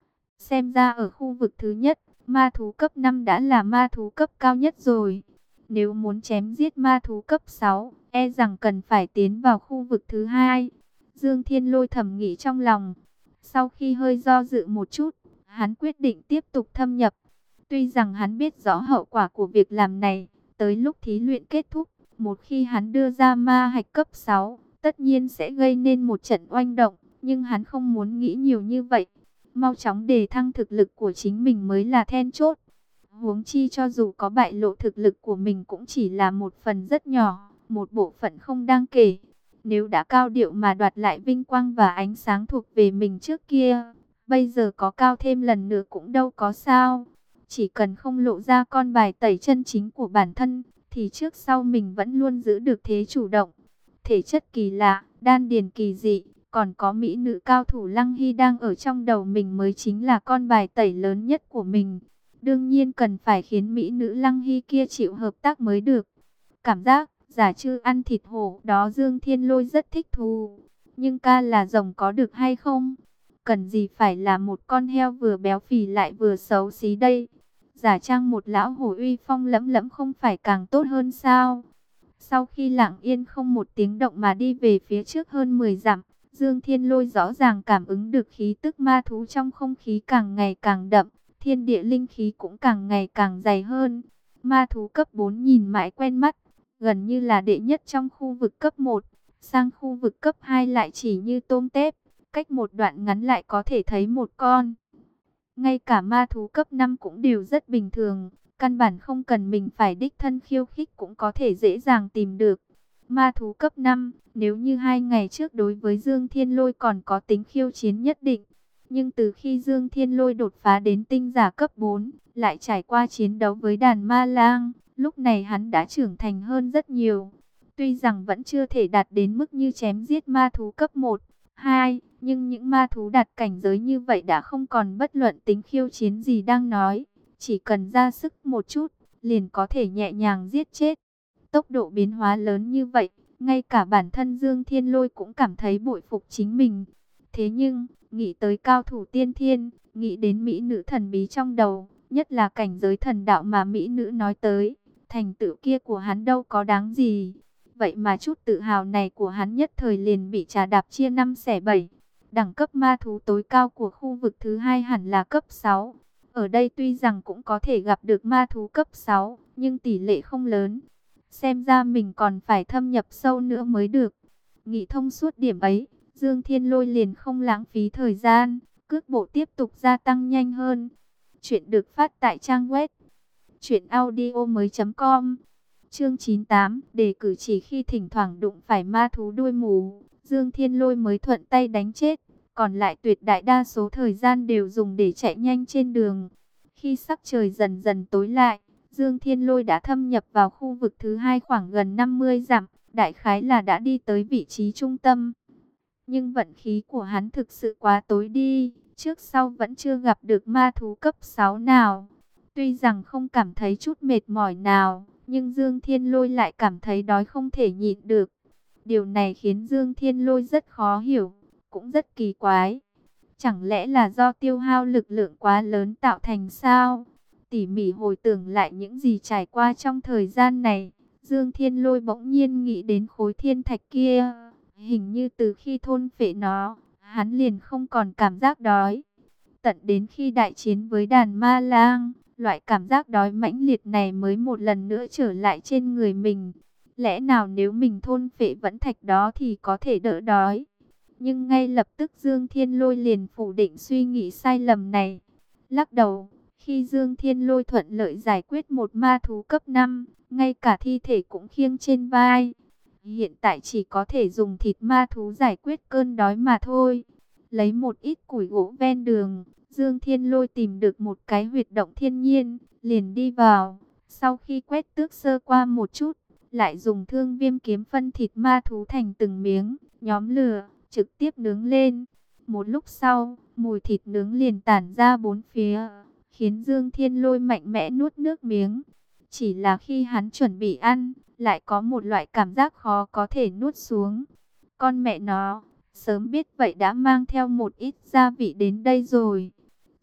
Xem ra ở khu vực thứ nhất, ma thú cấp năm đã là ma thú cấp cao nhất rồi. Nếu muốn chém giết ma thú cấp sáu, e rằng cần phải tiến vào khu vực thứ hai. Dương Thiên Lôi thầm nghĩ trong lòng. Sau khi hơi do dự một chút, hắn quyết định tiếp tục thâm nhập. Tuy rằng hắn biết rõ hậu quả của việc làm này, tới lúc thí luyện kết thúc, một khi hắn đưa ra ma hạch cấp sáu, tất nhiên sẽ gây nên một trận oanh động, nhưng hắn không muốn nghĩ nhiều như vậy. Mau chóng đề thăng thực lực của chính mình mới là then chốt. Huống chi cho dù có bại lộ thực lực của mình cũng chỉ là một phần rất nhỏ, một bộ phận không đáng kể. Nếu đã cao điệu mà đoạt lại vinh quang và ánh sáng thuộc về mình trước kia, bây giờ có cao thêm lần nữa cũng đâu có sao. Chỉ cần không lộ ra con bài tẩy chân chính của bản thân, thì trước sau mình vẫn luôn giữ được thế chủ động. Thể chất kỳ lạ, đan điền kỳ dị, còn có mỹ nữ cao thủ Lăng Hy đang ở trong đầu mình mới chính là con bài tẩy lớn nhất của mình. Đương nhiên cần phải khiến mỹ nữ Lăng Hy kia chịu hợp tác mới được. Cảm giác giả trư ăn thịt hổ đó Dương Thiên Lôi rất thích thú. Nhưng ca là rồng có được hay không? Cần gì phải là một con heo vừa béo phì lại vừa xấu xí đây? Giả trang một lão hổ uy phong lẫm lẫm không phải càng tốt hơn sao? Sau khi lặng yên không một tiếng động mà đi về phía trước hơn mười dặm, Dương Thiên Lôi rõ ràng cảm ứng được khí tức ma thú trong không khí càng ngày càng đậm, thiên địa linh khí cũng càng ngày càng dày hơn. Ma thú cấp bốn nhìn mãi quen mắt, gần như là đệ nhất trong khu vực cấp một, sang khu vực cấp hai lại chỉ như tôm tép, cách một đoạn ngắn lại có thể thấy một con. Ngay cả ma thú cấp năm cũng đều rất bình thường, căn bản không cần mình phải đích thân khiêu khích cũng có thể dễ dàng tìm được. Ma thú cấp năm, nếu như hai ngày trước đối với Dương Thiên Lôi còn có tính khiêu chiến nhất định. Nhưng từ khi Dương Thiên Lôi đột phá đến tinh giả cấp bốn, lại trải qua chiến đấu với đàn ma lang, lúc này hắn đã trưởng thành hơn rất nhiều. Tuy rằng vẫn chưa thể đạt đến mức như chém giết ma thú cấp một, hai, nhưng những ma thú đạt cảnh giới như vậy đã không còn bất luận tính khiêu chiến gì đang nói. Chỉ cần ra sức một chút, liền có thể nhẹ nhàng giết chết. Tốc độ biến hóa lớn như vậy, ngay cả bản thân Dương Thiên Lôi cũng cảm thấy bội phục chính mình. Thế nhưng, nghĩ tới cao thủ tiên thiên, nghĩ đến mỹ nữ thần bí trong đầu, nhất là cảnh giới thần đạo mà mỹ nữ nói tới, thành tựu kia của hắn đâu có đáng gì. Vậy mà chút tự hào này của hắn nhất thời liền bị trà đạp chia năm xẻ bảy. Đẳng cấp ma thú tối cao của khu vực thứ hai hẳn là cấp sáu. Ở đây tuy rằng cũng có thể gặp được ma thú cấp sáu, nhưng tỷ lệ không lớn. Xem ra mình còn phải thâm nhập sâu nữa mới được. Nghĩ thông suốt điểm ấy, Dương Thiên Lôi liền không lãng phí thời gian, cước bộ tiếp tục gia tăng nhanh hơn. Chuyện được phát tại trang web truyện audio mới chấm com. Chương chín mươi tám, đề cử chỉ khi thỉnh thoảng đụng phải ma thú đuôi mù, Dương Thiên Lôi mới thuận tay đánh chết, còn lại tuyệt đại đa số thời gian đều dùng để chạy nhanh trên đường. Khi sắc trời dần dần tối lại, Dương Thiên Lôi đã thâm nhập vào khu vực thứ hai khoảng gần năm mươi dặm, đại khái là đã đi tới vị trí trung tâm. Nhưng vận khí của hắn thực sự quá tối đi, trước sau vẫn chưa gặp được ma thú cấp sáu nào. Tuy rằng không cảm thấy chút mệt mỏi nào, nhưng Dương Thiên Lôi lại cảm thấy đói không thể nhịn được. Điều này khiến Dương Thiên Lôi rất khó hiểu, cũng rất kỳ quái. Chẳng lẽ là do tiêu hao lực lượng quá lớn tạo thành sao? Tỉ mỉ hồi tưởng lại những gì trải qua trong thời gian này, Dương Thiên Lôi bỗng nhiên nghĩ đến khối thiên thạch kia. Hình như từ khi thôn phệ nó, hắn liền không còn cảm giác đói. Tận đến khi đại chiến với đàn ma lang, loại cảm giác đói mãnh liệt này mới một lần nữa trở lại trên người mình. Lẽ nào nếu mình thôn phệ vẫn thạch đó thì có thể đỡ đói? Nhưng ngay lập tức Dương Thiên Lôi liền phủ định suy nghĩ sai lầm này. Lắc đầu, khi Dương Thiên Lôi thuận lợi giải quyết một ma thú cấp năm, ngay cả thi thể cũng khiêng trên vai. Hiện tại chỉ có thể dùng thịt ma thú giải quyết cơn đói mà thôi. Lấy một ít củi gỗ ven đường, Dương Thiên Lôi tìm được một cái huyệt động thiên nhiên, liền đi vào. Sau khi quét tước sơ qua một chút, lại dùng thương viêm kiếm phân thịt ma thú thành từng miếng, nhóm lửa, trực tiếp nướng lên. Một lúc sau, mùi thịt nướng liền tản ra bốn phía, khiến Dương Thiên Lôi mạnh mẽ nuốt nước miếng. Chỉ là khi hắn chuẩn bị ăn, lại có một loại cảm giác khó có thể nuốt xuống. Con mẹ nó, sớm biết vậy đã mang theo một ít gia vị đến đây rồi.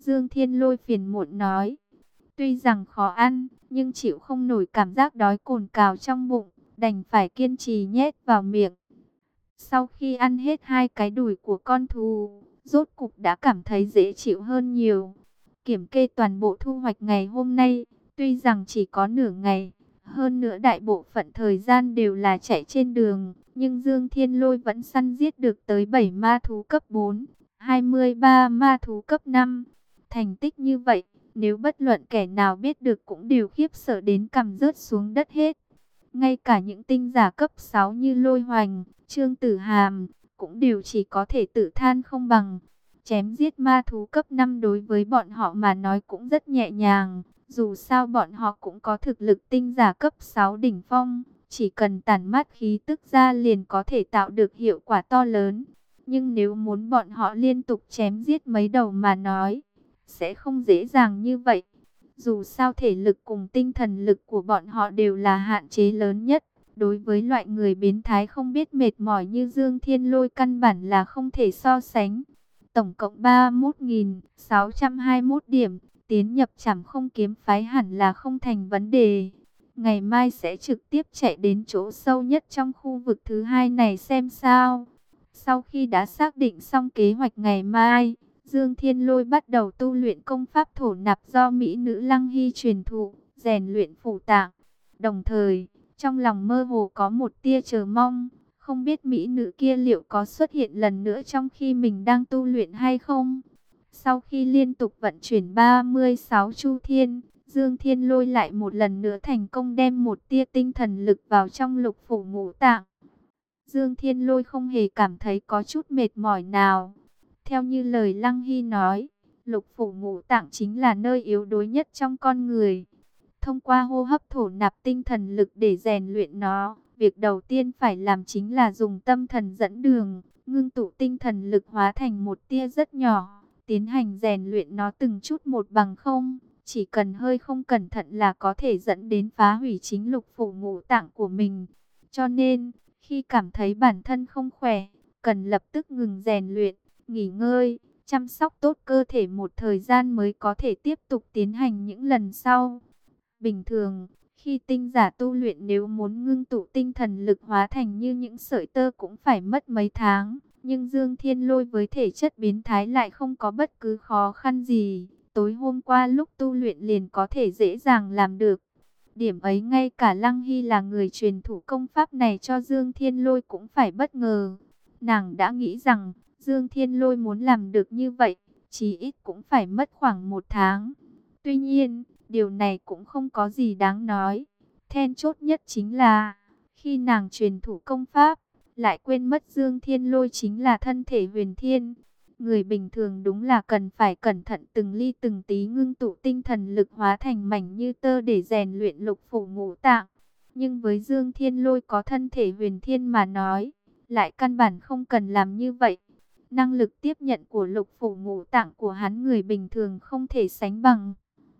Dương Thiên Lôi phiền muộn nói. Tuy rằng khó ăn, nhưng chịu không nổi cảm giác đói cồn cào trong bụng, đành phải kiên trì nhét vào miệng. Sau khi ăn hết hai cái đùi của con thú, rốt cục đã cảm thấy dễ chịu hơn nhiều. Kiểm kê toàn bộ thu hoạch ngày hôm nay, tuy rằng chỉ có nửa ngày, hơn nữa đại bộ phận thời gian đều là chạy trên đường, nhưng Dương Thiên Lôi vẫn săn giết được tới bảy ma thú cấp bốn, hai mươi ba ma thú cấp năm. Thành tích như vậy, nếu bất luận kẻ nào biết được cũng đều khiếp sợ đến cằm rớt xuống đất hết. Ngay cả những tinh giả cấp sáu như Lôi Hoành, Trương Tử Hàm, cũng đều chỉ có thể tự than không bằng. Chém giết ma thú cấp năm đối với bọn họ mà nói cũng rất nhẹ nhàng. Dù sao bọn họ cũng có thực lực tinh giả cấp sáu đỉnh phong. Chỉ cần tản mát khí tức ra liền có thể tạo được hiệu quả to lớn. Nhưng nếu muốn bọn họ liên tục chém giết mấy đầu mà nói, sẽ không dễ dàng như vậy. Dù sao thể lực cùng tinh thần lực của bọn họ đều là hạn chế lớn nhất. Đối với loại người biến thái không biết mệt mỏi như Dương Thiên Lôi căn bản là không thể so sánh. Tổng cộng ba mươi mốt nghìn sáu trăm hai mươi mốt điểm, tiến nhập Trảm Không kiếm phái hẳn là không thành vấn đề. Ngày mai sẽ trực tiếp chạy đến chỗ sâu nhất trong khu vực thứ hai này xem sao. Sau khi đã xác định xong kế hoạch ngày mai, Dương Thiên Lôi bắt đầu tu luyện công pháp thổ nạp do Mỹ nữ Lăng Hy truyền thụ, rèn luyện phủ tạng. Đồng thời, trong lòng mơ hồ có một tia chờ mong, không biết Mỹ nữ kia liệu có xuất hiện lần nữa trong khi mình đang tu luyện hay không. Sau khi liên tục vận chuyển ba mươi sáu chu thiên, Dương Thiên Lôi lại một lần nữa thành công đem một tia tinh thần lực vào trong lục phủ ngũ tạng. Dương Thiên Lôi không hề cảm thấy có chút mệt mỏi nào. Theo như lời Lăng Hy nói, lục phủ ngũ tạng chính là nơi yếu đuối nhất trong con người. Thông qua hô hấp thổ nạp tinh thần lực để rèn luyện nó, việc đầu tiên phải làm chính là dùng tâm thần dẫn đường, ngưng tụ tinh thần lực hóa thành một tia rất nhỏ, tiến hành rèn luyện nó từng chút một bằng không. Chỉ cần hơi không cẩn thận là có thể dẫn đến phá hủy chính lục phủ ngũ tạng của mình. Cho nên, khi cảm thấy bản thân không khỏe, cần lập tức ngừng rèn luyện, nghỉ ngơi, chăm sóc tốt cơ thể một thời gian mới có thể tiếp tục tiến hành những lần sau. Bình thường, khi tinh giả tu luyện nếu muốn ngưng tụ tinh thần lực hóa thành như những sợi tơ cũng phải mất mấy tháng. Nhưng Dương Thiên Lôi với thể chất biến thái lại không có bất cứ khó khăn gì. Tối hôm qua lúc tu luyện liền có thể dễ dàng làm được. Điểm ấy ngay cả Lăng Hy là người truyền thủ công pháp này cho Dương Thiên Lôi cũng phải bất ngờ. Nàng đã nghĩ rằng Dương Thiên Lôi muốn làm được như vậy, chí ít cũng phải mất khoảng một tháng. Tuy nhiên, điều này cũng không có gì đáng nói. Then chốt nhất chính là, khi nàng truyền thủ công pháp, lại quên mất Dương Thiên Lôi chính là thân thể huyền thiên. Người bình thường đúng là cần phải cẩn thận từng ly từng tí ngưng tụ tinh thần lực hóa thành mảnh như tơ để rèn luyện lục phủ ngũ tạng. Nhưng với Dương Thiên Lôi có thân thể huyền thiên mà nói, lại căn bản không cần làm như vậy. Năng lực tiếp nhận của lục phủ ngũ tạng của hắn người bình thường không thể sánh bằng.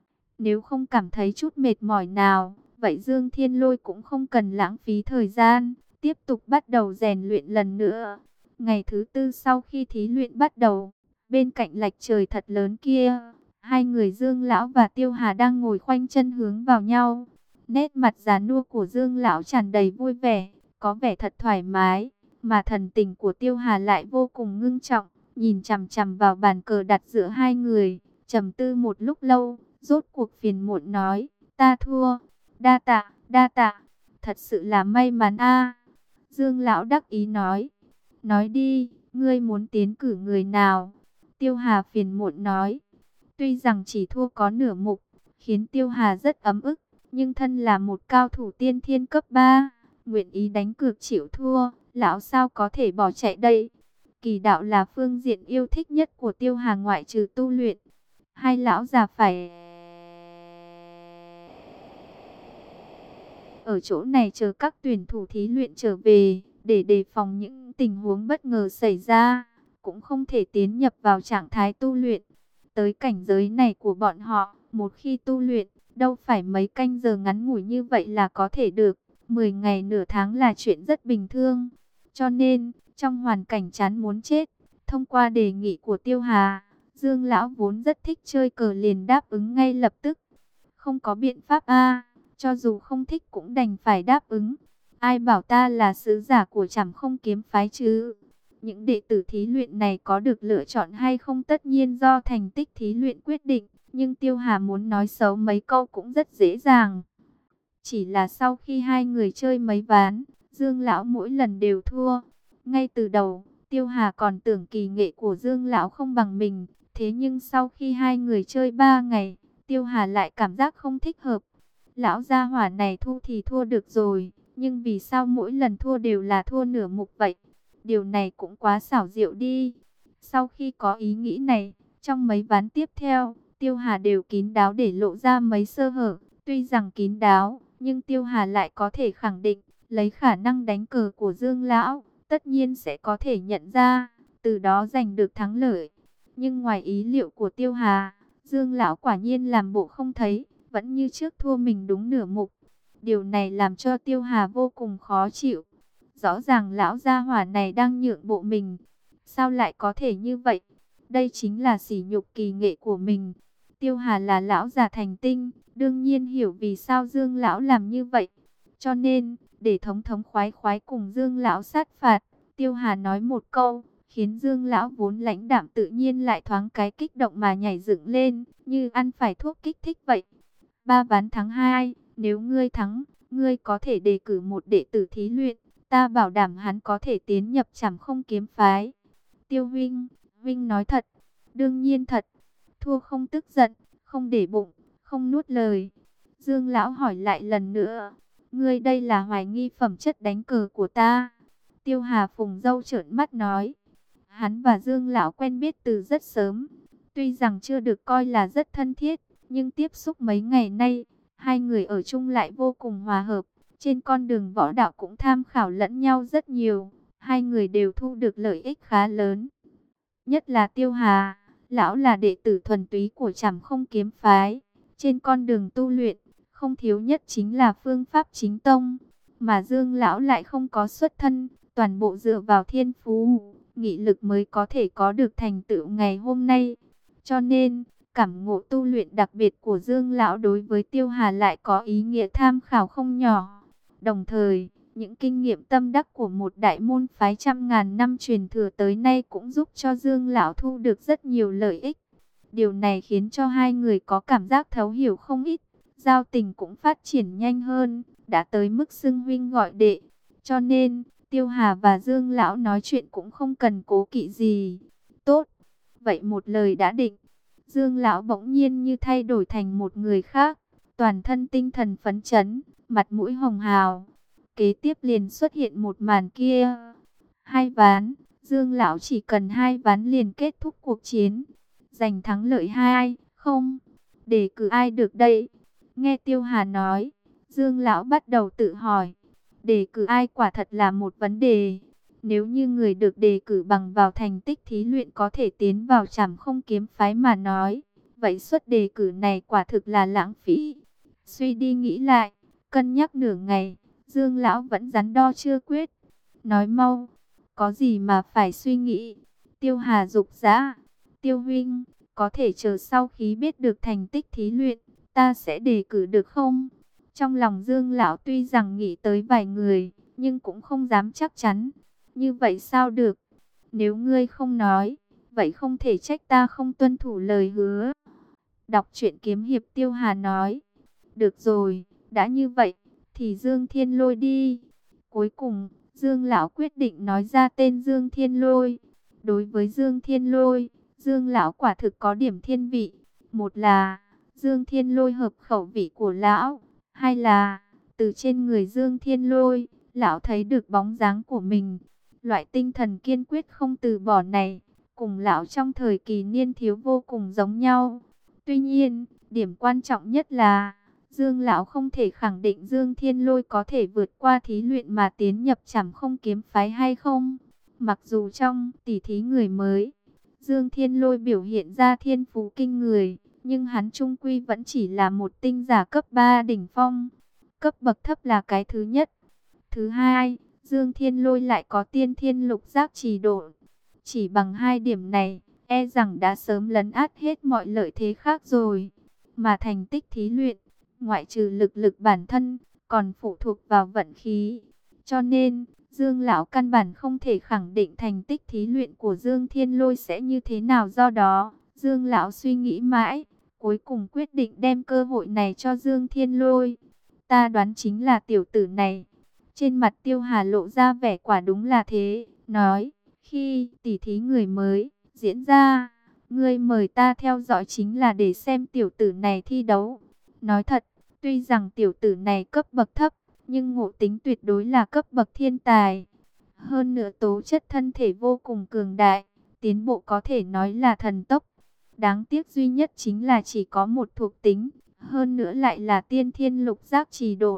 Nếu không cảm thấy chút mệt mỏi nào, vậy Dương Thiên Lôi cũng không cần lãng phí thời gian, tiếp tục bắt đầu rèn luyện lần nữa. Ngày thứ tư sau khi thí luyện bắt đầu, bên cạnh lạch trời thật lớn kia, hai người Dương Lão và Tiêu Hà đang ngồi khoanh chân hướng vào nhau. Nét mặt già nua của Dương Lão tràn đầy vui vẻ, có vẻ thật thoải mái, mà thần tình của Tiêu Hà lại vô cùng ngưng trọng, nhìn chằm chằm vào bàn cờ đặt giữa hai người, trầm tư một lúc lâu, rốt cuộc phiền muộn nói, ta thua, đa tạ, đa tạ, thật sự là may mắn a. Dương Lão đắc ý nói, nói đi, ngươi muốn tiến cử người nào? Tiêu Hà phiền muộn nói, tuy rằng chỉ thua có nửa mục, khiến Tiêu Hà rất ấm ức, nhưng thân là một cao thủ tiên thiên cấp ba, nguyện ý đánh cược chịu thua, lão sao có thể bỏ chạy đây? Kỳ đạo là phương diện yêu thích nhất của Tiêu Hà ngoại trừ tu luyện. Hai lão già phải ở chỗ này chờ các tuyển thủ thí luyện trở về, để đề phòng những tình huống bất ngờ xảy ra, cũng không thể tiến nhập vào trạng thái tu luyện. Tới cảnh giới này của bọn họ, một khi tu luyện, đâu phải mấy canh giờ ngắn ngủi như vậy là có thể được, mười ngày nửa tháng là chuyện rất bình thường. Cho nên, trong hoàn cảnh chán muốn chết, thông qua đề nghị của Tiêu Hà, Dương lão vốn rất thích chơi cờ liền đáp ứng ngay lập tức. Không có biện pháp a, cho dù không thích cũng đành phải đáp ứng. Ai bảo ta là sứ giả của Trảm Không Kiếm phái chứ? Những đệ tử thí luyện này có được lựa chọn hay không tất nhiên do thành tích thí luyện quyết định, nhưng Tiêu Hà muốn nói xấu mấy câu cũng rất dễ dàng. Chỉ là sau khi hai người chơi mấy ván, Dương lão mỗi lần đều thua. Ngay từ đầu, Tiêu Hà còn tưởng kỳ nghệ của Dương lão không bằng mình, thế nhưng sau khi hai người chơi ba ngày, Tiêu Hà lại cảm giác không thích hợp. Lão gia hỏa này thu thì thua được rồi, nhưng vì sao mỗi lần thua đều là thua nửa mục vậy? Điều này cũng quá xảo diệu đi. Sau khi có ý nghĩ này, trong mấy ván tiếp theo, Tiêu Hà đều kín đáo để lộ ra mấy sơ hở. Tuy rằng kín đáo, nhưng Tiêu Hà lại có thể khẳng định, lấy khả năng đánh cờ của Dương lão, tất nhiên sẽ có thể nhận ra, từ đó giành được thắng lợi. Nhưng ngoài ý liệu của Tiêu Hà, Dương lão quả nhiên làm bộ không thấy, vẫn như trước thua mình đúng nửa mục. Điều này làm cho Tiêu Hà vô cùng khó chịu. Rõ ràng lão gia hỏa này đang nhượng bộ mình. Sao lại có thể như vậy? Đây chính là sỉ nhục kỳ nghệ của mình. Tiêu Hà là lão già thành tinh, đương nhiên hiểu vì sao Dương lão làm như vậy. Cho nên, để thống thống khoái khoái cùng Dương lão sát phạt, Tiêu Hà nói một câu, khiến Dương lão vốn lãnh đạm tự nhiên lại thoáng cái kích động mà nhảy dựng lên, như ăn phải thuốc kích thích vậy. Ba ván thắng hai, nếu ngươi thắng, ngươi có thể đề cử một đệ tử thí luyện, ta bảo đảm hắn có thể tiến nhập Trảm Không Kiếm phái. Tiêu huynh, huynh nói thật, đương nhiên thật. Thua không tức giận, không để bụng, không nuốt lời. Dương lão hỏi lại lần nữa, ngươi đây là hoài nghi phẩm chất đánh cờ của ta. Tiêu Hà phùng râu trợn mắt nói, hắn và Dương lão quen biết từ rất sớm, tuy rằng chưa được coi là rất thân thiết, nhưng tiếp xúc mấy ngày nay, hai người ở chung lại vô cùng hòa hợp. Trên con đường võ đạo cũng tham khảo lẫn nhau rất nhiều, hai người đều thu được lợi ích khá lớn. Nhất là Tiêu Hà, lão là đệ tử thuần túy của Trảm Không Kiếm phái. Trên con đường tu luyện, không thiếu nhất chính là phương pháp chính tông. Mà Dương lão lại không có xuất thân, toàn bộ dựa vào thiên phú, nghị lực mới có thể có được thành tựu ngày hôm nay. Cho nên, cảm ngộ tu luyện đặc biệt của Dương lão đối với Tiêu Hà lại có ý nghĩa tham khảo không nhỏ. Đồng thời, những kinh nghiệm tâm đắc của một đại môn phái trăm ngàn năm truyền thừa tới nay cũng giúp cho Dương lão thu được rất nhiều lợi ích. Điều này khiến cho hai người có cảm giác thấu hiểu không ít, giao tình cũng phát triển nhanh hơn, đã tới mức xưng huynh gọi đệ. Cho nên, Tiêu Hà và Dương lão nói chuyện cũng không cần cố kỵ gì. Tốt, vậy một lời đã định. Dương lão bỗng nhiên như thay đổi thành một người khác, toàn thân tinh thần phấn chấn, mặt mũi hồng hào. Kế tiếp liền xuất hiện một màn kia. Hai ván, Dương lão chỉ cần hai ván liền kết thúc cuộc chiến, giành thắng lợi hai không. Đề cử ai được đây? Nghe Tiêu Hà nói, Dương lão bắt đầu tự hỏi, đề cử ai quả thật là một vấn đề. Nếu như người được đề cử bằng vào thành tích thí luyện có thể tiến vào Trảm Không Kiếm phái mà nói, vậy suất đề cử này quả thực là lãng phí. Suy đi nghĩ lại, cân nhắc nửa ngày, Dương lão vẫn đắn đo chưa quyết. Nói mau, có gì mà phải suy nghĩ? Tiêu Hà dục dã, Tiêu huynh, có thể chờ sau khi biết được thành tích thí luyện, ta sẽ đề cử được không? Trong lòng Dương lão tuy rằng nghĩ tới vài người, nhưng cũng không dám chắc chắn. Như vậy sao được? Nếu ngươi không nói, vậy không thể trách ta không tuân thủ lời hứa. Đọc truyện kiếm hiệp, Tiêu Hà nói. Được rồi, đã như vậy, thì Dương Thiên Lôi đi. Cuối cùng, Dương lão quyết định nói ra tên Dương Thiên Lôi. Đối với Dương Thiên Lôi, Dương lão quả thực có điểm thiên vị. Một là, Dương Thiên Lôi hợp khẩu vị của lão. Hai là, từ trên người Dương Thiên Lôi, lão thấy được bóng dáng của mình. Loại tinh thần kiên quyết không từ bỏ này, cùng lão trong thời kỳ niên thiếu vô cùng giống nhau. Tuy nhiên, điểm quan trọng nhất là, Dương lão không thể khẳng định Dương Thiên Lôi có thể vượt qua thí luyện mà tiến nhập Trảm Không Kiếm phái hay không. Mặc dù trong tỷ thí người mới, Dương Thiên Lôi biểu hiện ra thiên phú kinh người, nhưng hắn chung quy vẫn chỉ là một tinh giả cấp ba đỉnh phong. Cấp bậc thấp là cái thứ nhất. Thứ hai, Dương Thiên Lôi lại có tiên thiên lục giác trì độ. Chỉ bằng hai điểm này, e rằng đã sớm lấn át hết mọi lợi thế khác rồi. Mà thành tích thí luyện, ngoại trừ lực lực bản thân, còn phụ thuộc vào vận khí. Cho nên, Dương Lão căn bản không thể khẳng định thành tích thí luyện của Dương Thiên Lôi sẽ như thế nào, do đó, Dương Lão suy nghĩ mãi, cuối cùng quyết định đem cơ hội này cho Dương Thiên Lôi. Ta đoán chính là tiểu tử này. Trên mặt Tiêu Hà lộ ra vẻ quả đúng là thế, nói, khi tỉ thí người mới diễn ra, ngươi mời ta theo dõi chính là để xem tiểu tử này thi đấu. Nói thật, tuy rằng tiểu tử này cấp bậc thấp, nhưng ngộ tính tuyệt đối là cấp bậc thiên tài. Hơn nữa tố chất thân thể vô cùng cường đại, tiến bộ có thể nói là thần tốc. Đáng tiếc duy nhất chính là chỉ có một thuộc tính, hơn nữa lại là tiên thiên lục giác trì độ.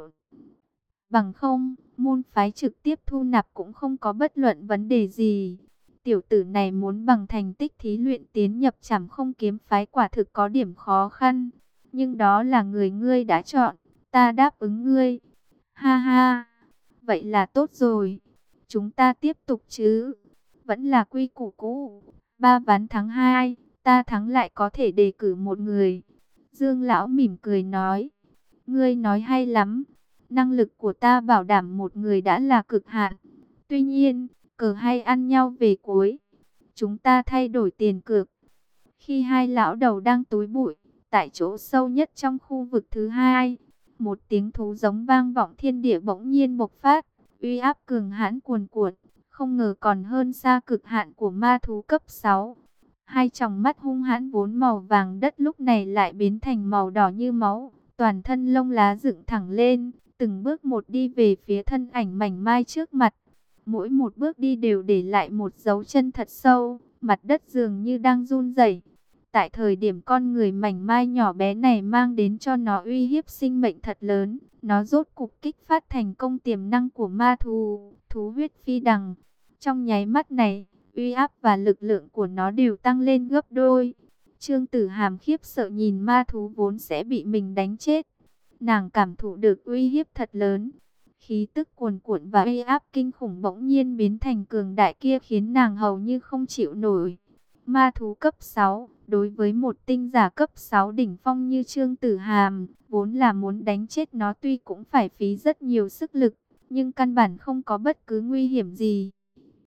Bằng không, môn phái trực tiếp thu nạp cũng không có bất luận vấn đề gì. Tiểu tử này muốn bằng thành tích thí luyện tiến nhập Trảm Không kiếm phái quả thực có điểm khó khăn. Nhưng đó là người ngươi đã chọn, ta đáp ứng ngươi. Ha ha, vậy là tốt rồi. Chúng ta tiếp tục chứ. Vẫn là quy củ cũ. Ba ván thắng hai, ta thắng lại có thể đề cử một người. Dương Lão mỉm cười nói. Ngươi nói hay lắm. Năng lực của ta bảo đảm một người đã là cực hạn. Tuy nhiên, cờ hay ăn nhau về cuối. Chúng ta thay đổi tiền cược. Khi hai lão đầu đang túi bụi, tại chỗ sâu nhất trong khu vực thứ hai, một tiếng thú giống vang vọng thiên địa bỗng nhiên bộc phát, uy áp cường hãn cuồn cuộn, không ngờ còn hơn xa cực hạn của ma thú cấp sáu. Hai tròng mắt hung hãn vốn màu vàng đất lúc này lại biến thành màu đỏ như máu, toàn thân lông lá dựng thẳng lên, từng bước một đi về phía thân ảnh mảnh mai trước mặt. Mỗi một bước đi đều để lại một dấu chân thật sâu, mặt đất dường như đang run rẩy. Tại thời điểm con người mảnh mai nhỏ bé này mang đến cho nó uy hiếp sinh mệnh thật lớn, nó rốt cục kích phát thành công tiềm năng của ma thú, thú huyết phi đằng. Trong nháy mắt này, uy áp và lực lượng của nó đều tăng lên gấp đôi. Trương Tử Hàm khiếp sợ nhìn ma thú vốn sẽ bị mình đánh chết. Nàng cảm thụ được uy hiếp thật lớn. Khí tức cuồn cuộn và uy áp kinh khủng bỗng nhiên biến thành cường đại kia khiến nàng hầu như không chịu nổi. Ma thú cấp sáu, đối với một tinh giả cấp sáu đỉnh phong như Trương Tử Hàm, vốn là muốn đánh chết nó tuy cũng phải phí rất nhiều sức lực, nhưng căn bản không có bất cứ nguy hiểm gì.